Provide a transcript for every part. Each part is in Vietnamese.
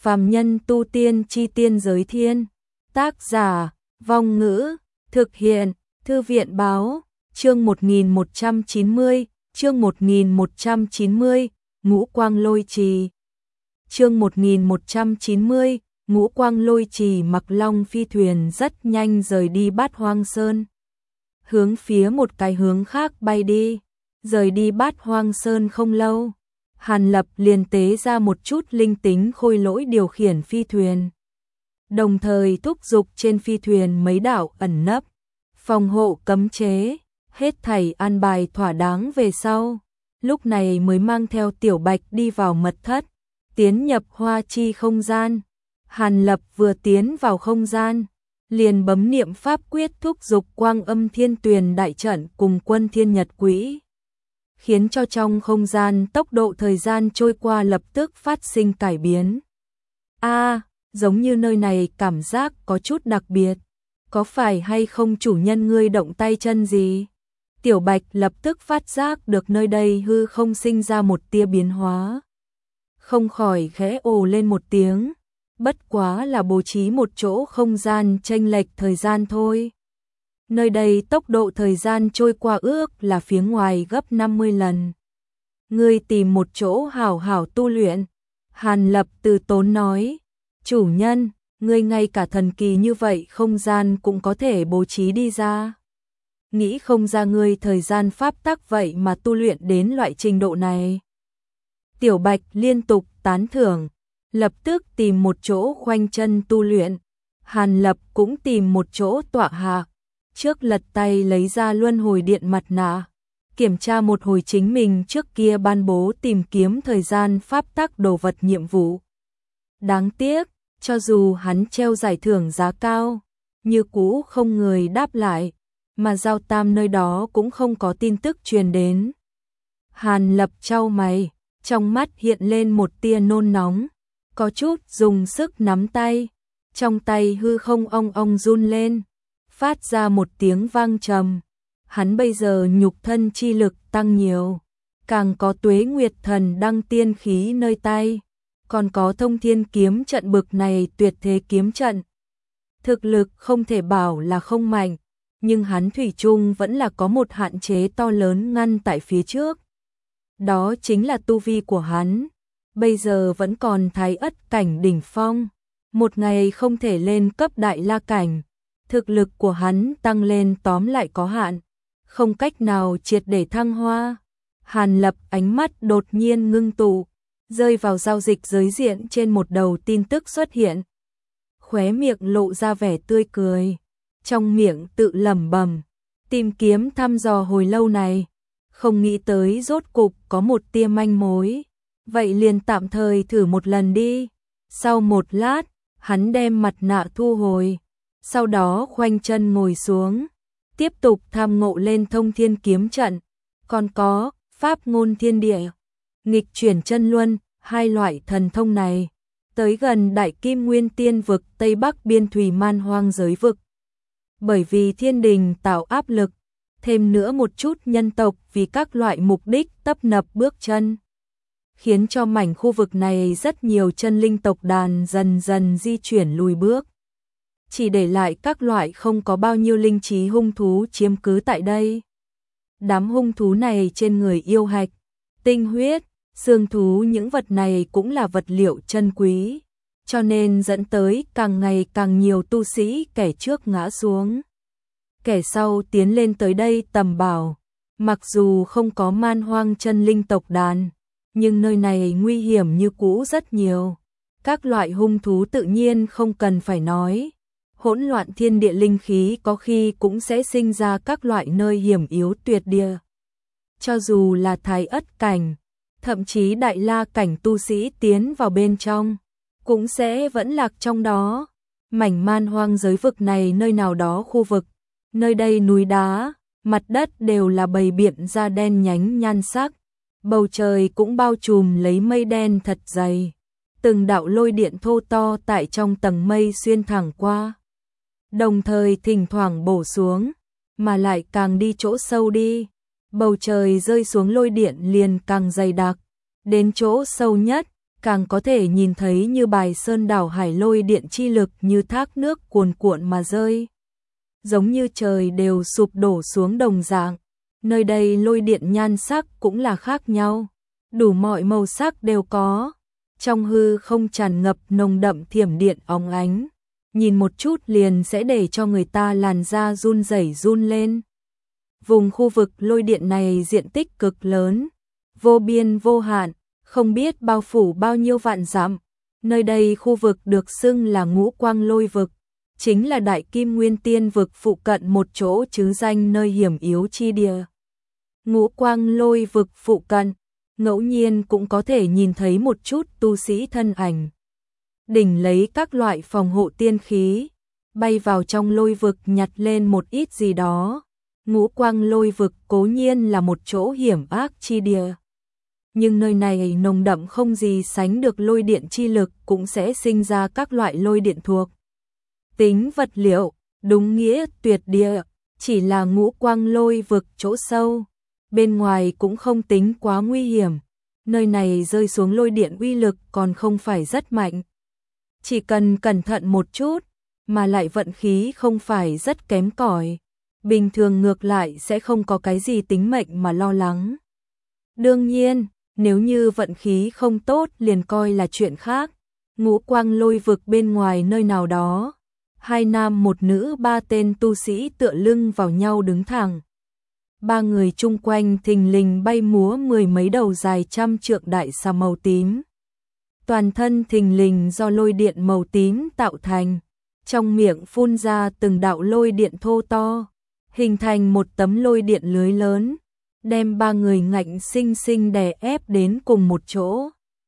Phàm nhân tu tiên chi tiên giới thiên. Tác giả, Vong Ngữ, thực hiện, Thư viện báo, chương 1190, chương 1190, Ngũ Quang Lôi Trì. Chương 1190, Ngũ Quang Lôi Trì mặc long phi thuyền rất nhanh rời đi Bát Hoang Sơn. Hướng phía một cái hướng khác bay đi, rời đi Bát Hoang Sơn không lâu. Hàn Lập liền tế ra một chút linh tính khôi lỗi điều khiển phi thuyền. Đồng thời thúc giục trên phi thuyền mấy đạo ẩn nấp, phòng hộ cấm chế, hết thảy an bài thỏa đáng về sau. Lúc này mới mang theo Tiểu Bạch đi vào mật thất, tiến nhập hoa chi không gian. Hàn Lập vừa tiến vào không gian, liền bấm niệm pháp quyết thúc giục Quang Âm Thiên Tuyền đại trận cùng Quân Thiên Nhật Quỹ, khiến cho trong không gian tốc độ thời gian trôi qua lập tức phát sinh cải biến. Giống như nơi này cảm giác có chút đặc biệt, có phải hay không chủ nhân ngươi động tay chân gì? Tiểu Bạch lập tức phát giác được nơi đây hư không sinh ra một tia biến hóa, không khỏi khẽ ồ lên một tiếng, bất quá là bố trí một chỗ không gian chênh lệch thời gian thôi. Nơi đây tốc độ thời gian trôi qua ước là phía ngoài gấp 50 lần. Ngươi tìm một chỗ hảo hảo tu luyện. Hàn Lập từ tốn nói, chủ nhân, ngươi ngay cả thần kỳ như vậy không gian cũng có thể bố trí đi ra. Nghĩ không ra ngươi thời gian pháp tắc vậy mà tu luyện đến loại trình độ này. Tiểu Bạch liên tục tán thưởng, lập tức tìm một chỗ khoanh chân tu luyện. Hàn Lập cũng tìm một chỗ tọa hạ, trước lật tay lấy ra luân hồi điện mặt nạ, kiểm tra một hồi chính mình trước kia ban bố tìm kiếm thời gian pháp tắc đồ vật nhiệm vụ. Đáng tiếc, cho dù hắn treo giải thưởng giá cao, như cũ không người đáp lại, mà Giao Tam nơi đó cũng không có tin tức truyền đến. Hàn Lập chau mày, trong mắt hiện lên một tia nôn nóng, có chút dùng sức nắm tay, trong tay hư không ong ong run lên, phát ra một tiếng vang trầm. Hắn bây giờ nhục thân chi lực tăng nhiều, càng có Tuế Nguyệt Thần đăng tiên khí nơi tay, còn có Thông Thiên kiếm trận bực này tuyệt thế kiếm trận. Thực lực không thể bảo là không mạnh, nhưng hắn thủy chung vẫn là có một hạn chế to lớn ngăn tại phía trước. Đó chính là tu vi của hắn, bây giờ vẫn còn Thái Ất cảnh đỉnh phong, một ngày không thể lên cấp Đại La cảnh. Thực lực của hắn tăng lên tóm lại có hạn, không cách nào triệt để thăng hoa. Hàn Lập ánh mắt đột nhiên ngưng tụ, rơi vào giao dịch giới diện trên một đầu tin tức xuất hiện. Khóe miệng lộ ra vẻ tươi cười, trong miệng tự lẩm bẩm, tìm kiếm thăm dò hồi lâu này, không nghĩ tới rốt cục có một tia manh mối, vậy liền tạm thời thử một lần đi. Sau một lát, hắn đem mặt nạ thu hồi, sau đó khoanh chân ngồi xuống, tiếp tục tham ngộ lên Thông Thiên kiếm trận, còn có pháp ngôn thiên địa, nghịch chuyển chân luân, hai loại thần thông này, tới gần Đại Kim Nguyên Tiên vực Tây Bắc biên thùy man hoang giới vực. Bởi vì thiên đình tạo áp lực, thêm nữa một chút nhân tộc vì các loại mục đích tấp nập bước chân, khiến cho mảnh khu vực này rất nhiều chân linh tộc đàn dần dần di chuyển lùi bước, chỉ để lại các loại không có bao nhiêu linh trí hung thú chiếm cứ tại đây. Đám hung thú này trên người yêu hạch, tinh huyết, xương thú, những vật này cũng là vật liệu chân quý, cho nên dẫn tới càng ngày càng nhiều tu sĩ kẻ trước ngã xuống, kẻ sau tiến lên tới đây tầm bảo. Mặc dù không có man hoang chân linh tộc đàn, nhưng nơi này nguy hiểm như cũ rất nhiều. Các loại hung thú tự nhiên không cần phải nói, hỗn loạn thiên địa linh khí có khi cũng sẽ sinh ra các loại nơi hiểm yếu tuyệt địa. Cho dù là Thái Ất cảnh, thậm chí Đại La cảnh tu sĩ tiến vào bên trong, cũng sẽ vẫn lạc trong đó. Mảnh man hoang giới vực này nơi nào đó khu vực, nơi đây núi đá, mặt đất đều là bầy biện da đen nhánh nhan sắc, bầu trời cũng bao trùm lấy mây đen thật dày, từng đạo lôi điện thô to tại trong tầng mây xuyên thẳng qua, đồng thời thỉnh thoảng bổ xuống, mà lại càng đi chỗ sâu đi, bầu trời rơi xuống lôi điện liền càng dày đặc, đến chỗ sâu nhất, càng có thể nhìn thấy như bài sơn đảo hải lôi điện chi lực như thác nước cuồn cuộn mà rơi. Giống như trời đều sụp đổ xuống đồng dạng. Nơi đây lôi điện nhan sắc cũng là khác nhau, đủ mọi màu sắc đều có. Trong hư không tràn ngập nồng đậm thiểm điện óng ánh, nhìn một chút liền sẽ để cho người ta làn da run rẩy run lên. Vùng khu vực lôi điện này diện tích cực lớn, vô biên vô hạn, không biết bao phủ bao nhiêu vạn dặm. Nơi đây khu vực được xưng là Ngũ Quang Lôi Vực, chính là Đại Kim Nguyên Tiên Vực phụ cận một chỗ chứ danh nơi hiểm yếu chi địa. Ngũ Quang Lôi Vực phụ cận, ngẫu nhiên cũng có thể nhìn thấy một chút tu sĩ thân ảnh. Đỉnh lấy các loại phòng hộ tiên khí, bay vào trong lôi vực nhặt lên một ít gì đó. Ngũ Quang Lôi Vực cố nhiên là một chỗ hiểm ác chi địa. Nhưng nơi này nồng đậm không gì sánh được lôi điện chi lực, cũng sẽ sinh ra các loại lôi điện thuộc tính vật liệu, đúng nghĩa tuyệt địa. Chỉ là Ngũ Quang Lôi Vực chỗ sâu, bên ngoài cũng không tính quá nguy hiểm. Nơi này rơi xuống lôi điện uy lực còn không phải rất mạnh. Chỉ cần cẩn thận một chút, mà lại vận khí không phải rất kém cỏi, bình thường ngược lại sẽ không có cái gì tính mệnh mà lo lắng. Đương nhiên, nếu như vận khí không tốt liền coi là chuyện khác. Ngũ Quang Lôi Vực bên ngoài nơi nào đó, hai nam một nữ ba tên tu sĩ tựa lưng vào nhau đứng thẳng. Ba người chung quanh thình lình bay múa mười mấy đầu dài trăm trượng đại xà màu tím. Toàn thân thình lình do lôi điện màu tím tạo thành, trong miệng phun ra từng đạo lôi điện thô to, hình thành một tấm lôi điện lưới lớn, đem ba người ngạnh sinh sinh đè ép đến cùng một chỗ.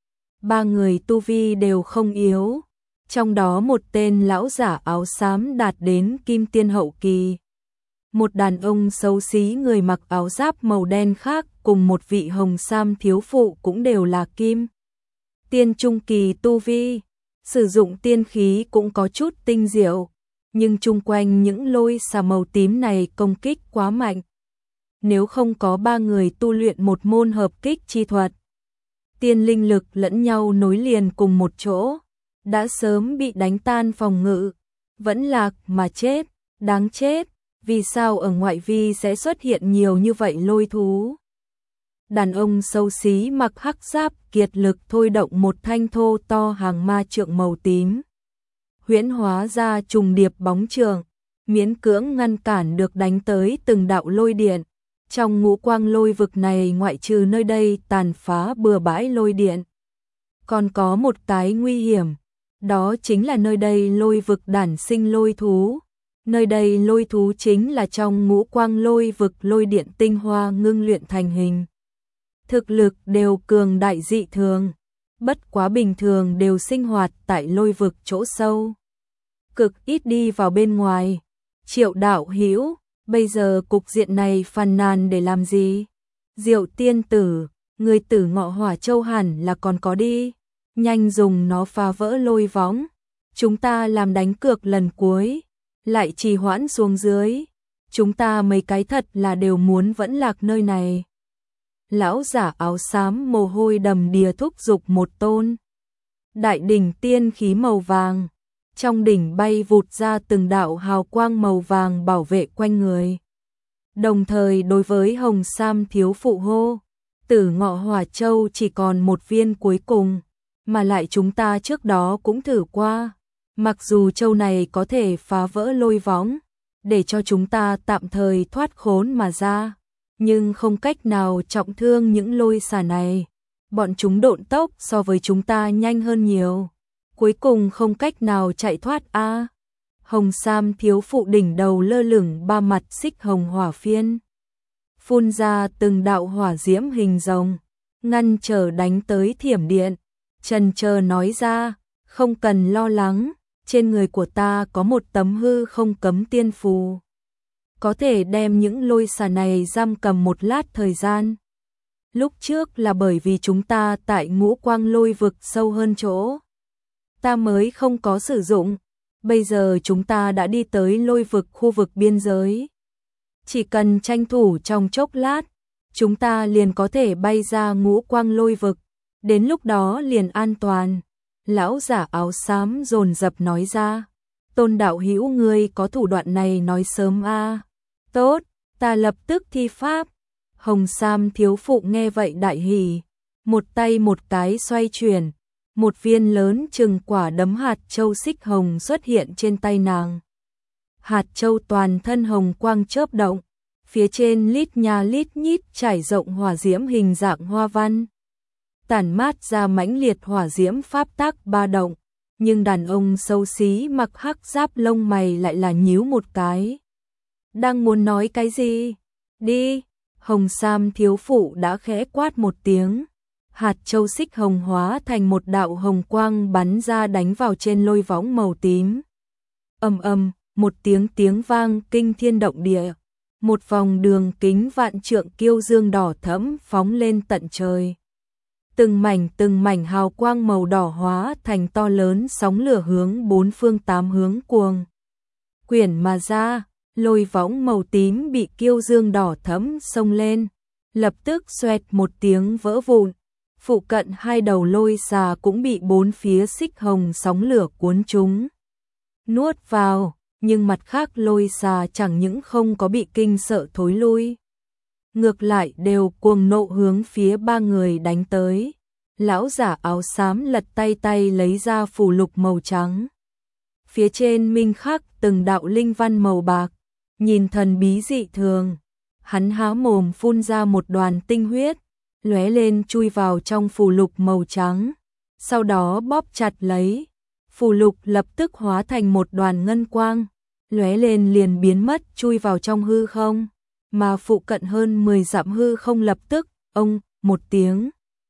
Ba người tu vi đều không yếu, trong đó một tên lão giả áo xám đạt đến kim tiên hậu kỳ. Một đàn ông xấu xí người mặc áo giáp màu đen khác cùng một vị hồng sam thiếu phụ cũng đều là kim tiên trung kỳ tu vi, sử dụng tiên khí cũng có chút tinh diệu, nhưng chung quanh những lôi xà màu tím này công kích quá mạnh. Nếu không có ba người tu luyện một môn hợp kích chi thuật, tiên linh lực lẫn nhau nối liền cùng một chỗ, đã sớm bị đánh tan phòng ngự, vẫn lạc mà chết, đáng chết. Vì sao ở ngoại vi sẽ xuất hiện nhiều như vậy lôi thú? Đàn ông xấu xí mặc hắc giáp kiệt lực thôi động một thanh thô to hàng ma trượng màu tím, huyễn hóa ra trùng điệp bóng trượng, miễn cưỡng ngăn cản được đánh tới từng đạo lôi điện. Trong Ngũ Quang Lôi Vực này ngoại trừ nơi đây tàn phá bừa bãi lôi điện, còn có một cái nguy hiểm, đó chính là nơi đây lôi vực đản sinh lôi thú. Nơi đây lôi thú chính là trong Ngũ Quang Lôi Vực lôi điện tinh hoa ngưng luyện thành hình. Thực lực đều cường đại dị thường, bất quá bình thường đều sinh hoạt tại lôi vực chỗ sâu, cực ít đi vào bên ngoài. Triệu đạo hữu, bây giờ cục diện này phàn nàn để làm gì? Diệu tiên tử, người Tử Ngọ Hỏa Châu hẳn là còn có đi, nhanh dùng nó phá vỡ lôi võng, chúng ta làm đánh cược lần cuối. Lại trì hoãn xuống dưới, chúng ta mấy cái thật là đều muốn vẫn lạc nơi này. Lão giả áo xám mồ hôi đầm đìa thúc giục một tôn đại đỉnh tiên khí màu vàng, trong đỉnh bay vụt ra từng đạo hào quang màu vàng bảo vệ quanh người. Đồng thời đối với hồng sam thiếu phụ hô, Tử Ngọ Hỏa Châu chỉ còn một viên cuối cùng, mà lại chúng ta trước đó cũng thử qua. Mặc dù châu này có thể phá vỡ lôi võng, để cho chúng ta tạm thời thoát khốn mà ra, nhưng không cách nào trọng thương những lôi xà này. Bọn chúng độn tốc so với chúng ta nhanh hơn nhiều, cuối cùng không cách nào chạy thoát a. Hồng sam thiếu phụ đỉnh đầu lơ lửng ba mặt xích hồng hỏa phiên, phun ra từng đạo hỏa diễm hình rồng, ngăn trở đánh tới thiểm điện. Trần Chờ nói ra, không cần lo lắng. Trên người của ta có một tấm hư không cấm tiên phù, có thể đem những lôi xà này giam cầm một lát thời gian. Lúc trước là bởi vì chúng ta tại Ngũ Quang Lôi Vực sâu hơn chỗ, ta mới không có sử dụng. Bây giờ chúng ta đã đi tới lôi vực khu vực biên giới, chỉ cần tranh thủ trong chốc lát, chúng ta liền có thể bay ra Ngũ Quang Lôi Vực. đến lúc đó liền an toàn. Lão giả áo xám dồn dập nói ra. Tôn đạo hữu ngươi có thủ đoạn này nói sớm a. Tốt, ta lập tức thi pháp. Hồng Sam thiếu phụ nghe vậy đại hỉ, một tay một cái xoay chuyển, một viên lớn chừng quả đấm hạt châu xích hồng xuất hiện trên tay nàng. Hạt châu toàn thân hồng quang chớp động, phía trên lít nha lít nhít trải rộng hỏa diễm hình dạng hoa văn. Tản mát ra mãnh liệt hỏa diễm pháp tác ba động, nhưng đàn ông xấu xí mặc hắc giáp lông mày lại là nhíu một cái. Đang muốn nói cái gì? Đi! Hồng Sam thiếu phụ đã khẽ quát một tiếng. Hạt châu xích hồng hóa thành một đạo hồng quang bắn ra đánh vào trên lôi võng màu tím. Ầm ầm, một tiếng vang kinh thiên động địa. Một vòng đường kính vạn trượng kiêu dương đỏ thẫm phóng lên tận trời. Từng mảnh hào quang màu đỏ hóa thành to lớn sóng lửa hướng bốn phương tám hướng cuồng quyển mà ra, lôi võng màu tím bị kiêu dương đỏ thẫm xông lên, lập tức xoẹt một tiếng vỡ vụn. Phụ cận hai đầu lôi xà cũng bị bốn phía xích hồng sóng lửa cuốn chúng nuốt vào, nhưng mặt khác lôi xà chẳng những không có bị kinh sợ thối lui, ngược lại đều cuồng nộ hướng phía ba người đánh tới. Lão giả áo xám lật tay lấy ra phù lục màu trắng. Phía trên minh khắc từng đạo linh văn màu bạc, nhìn thần bí dị thường. Hắn há mồm phun ra một đoàn tinh huyết, lóe lên chui vào trong phù lục màu trắng, sau đó bóp chặt lấy. Phù lục lập tức hóa thành một đoàn ngân quang, lóe lên liền biến mất chui vào trong hư không, mà phụ cận hơn 10 dặm hư không lập tức, ông, một tiếng.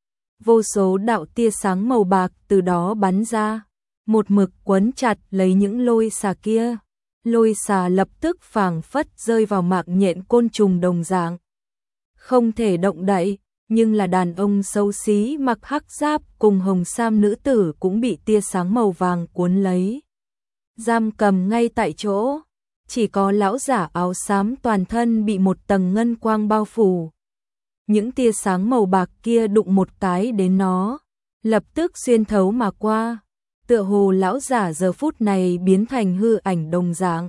Vô số đạo tia sáng màu bạc từ đó bắn ra, một mực quấn chặt lấy những lôi xà kia. Lôi xà lập tức phảng phất rơi vào mạng nhện côn trùng đồng dạng. Không thể động đậy, nhưng là đàn ông xấu xí mặc hắc giáp cùng hồng sam nữ tử cũng bị tia sáng màu vàng cuốn lấy. Giam cầm ngay tại chỗ, chỉ có lão giả áo xám toàn thân bị một tầng ngân quang bao phủ. Những tia sáng màu bạc kia đụng một cái đến nó, lập tức xuyên thấu mà qua. Tựa hồ lão giả giờ phút này biến thành hư ảnh đồng dạng.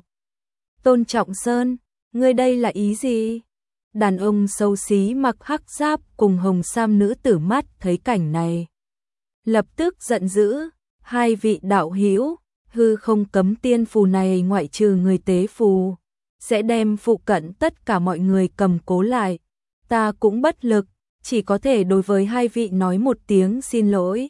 Tôn Trọng Sơn, ngươi đây là ý gì? Đàn ông xấu xí mặc hắc giáp cùng hồng sam nữ tử mắt thấy cảnh này, lập tức giận dữ. Hai vị đạo hữu, hư không cấm tiên phù này ngoại trừ người tế phù, sẽ đem phụ cận tất cả mọi người cầm cố lại. Ta cũng bất lực, chỉ có thể đối với hai vị nói một tiếng xin lỗi.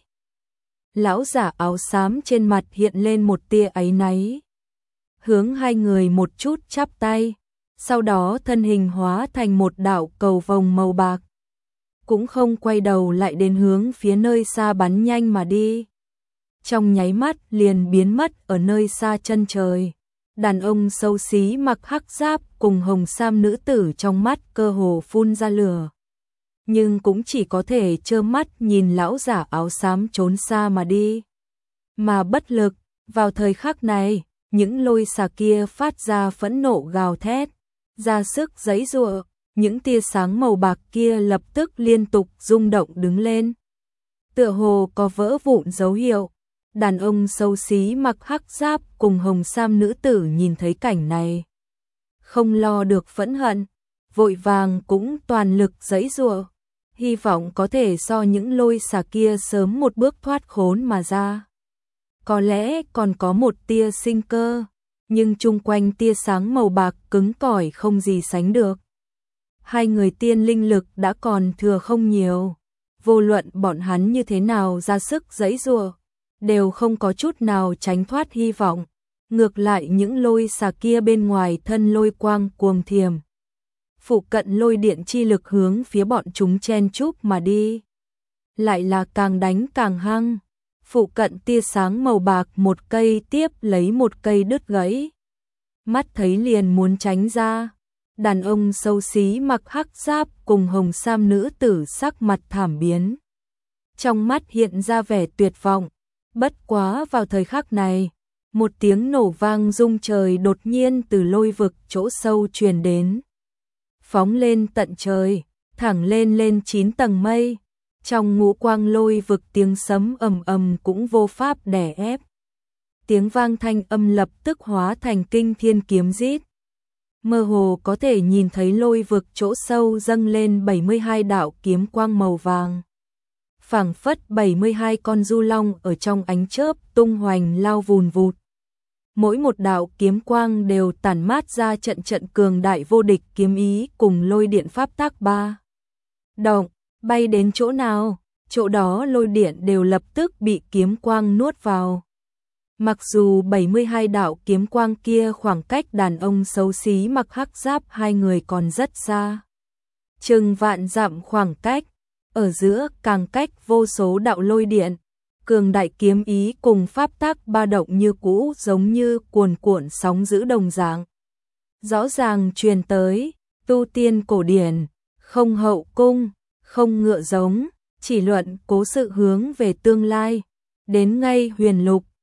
Lão giả áo xám trên mặt hiện lên một tia áy náy, hướng hai người một chút chắp tay, sau đó thân hình hóa thành một đạo cầu vồng màu bạc, cũng không quay đầu lại đến hướng phía nơi xa bắn nhanh mà đi. Trong nháy mắt liền biến mất ở nơi xa chân trời. Đàn ông xấu xí mặc hắc giáp cùng hồng sam nữ tử trong mắt cơ hồ phun ra lửa, nhưng cũng chỉ có thể trơ mắt nhìn lão giả áo xám trốn xa mà đi. Mà bất lực, vào thời khắc này, những lôi xà kia phát ra phẫn nộ gào thét, ra sức giãy giụa, những tia sáng màu bạc kia lập tức liên tục rung động đứng lên, tựa hồ có vỡ vụn dấu hiệu. Đàn ông xấu xí mặc hắc giáp cùng hồng sam nữ tử nhìn thấy cảnh này, không lo được phẫn hận, vội vàng cũng toàn lực giãy giụa, hy vọng có thể so những lôi xà kia sớm một bước thoát khốn mà ra. Có lẽ còn có một tia sinh cơ, nhưng chung quanh tia sáng màu bạc cứng cỏi không gì sánh được. Hai người tiên linh lực đã còn thừa không nhiều, vô luận bọn hắn như thế nào ra sức giãy giụa, đều không có chút nào tránh thoát hy vọng. Ngược lại những lôi xà kia bên ngoài thân lôi quang cuồng thiểm, phụ cận lôi điện chi lực hướng phía bọn chúng chen chúc mà đi, lại là càng đánh càng hăng. Phụ cận tia sáng màu bạc một cây tiếp lấy một cây đứt gãy, mắt thấy liền muốn tránh ra. Đàn ông xấu xí mặc hắc giáp cùng hồng sam nữ tử sắc mặt thảm biến, trong mắt hiện ra vẻ tuyệt vọng. Bất quá vào thời khắc này, một tiếng nổ vang rung trời đột nhiên từ lôi vực chỗ sâu truyền đến, phóng lên tận trời, thẳng lên 9 tầng mây. Trong ngũ quang lôi vực tiếng sấm ầm ầm cũng vô pháp đè ép. Tiếng vang thanh âm lập tức hóa thành kinh thiên kiếm rít. Mơ hồ có thể nhìn thấy lôi vực chỗ sâu dâng lên 72 đạo kiếm quang màu vàng. Phảng phất 72 con du long ở trong ánh chớp tung hoành lao vùn vụt. Mỗi một đạo kiếm quang đều tản mát ra trận trận cường đại vô địch kiếm ý cùng lôi điện pháp tác ba. Động, bay đến chỗ nào, chỗ đó lôi điện đều lập tức bị kiếm quang nuốt vào. Mặc dù 72 đạo kiếm quang kia khoảng cách đàn ông xấu xí mặc hắc giáp hai người còn rất xa. Chừng vạn dặm khoảng cách, ở giữa càng cách vô số đạo lôi điện, cường đại kiếm ý cùng pháp tác ba động như cũ giống như cuồn cuộn sóng dữ đồng dạng. Rõ ràng truyền tới, tu tiên cổ điển, không hậu cung, không ngựa giống, chỉ luận cố sự hướng về tương lai, đến ngay huyền lục.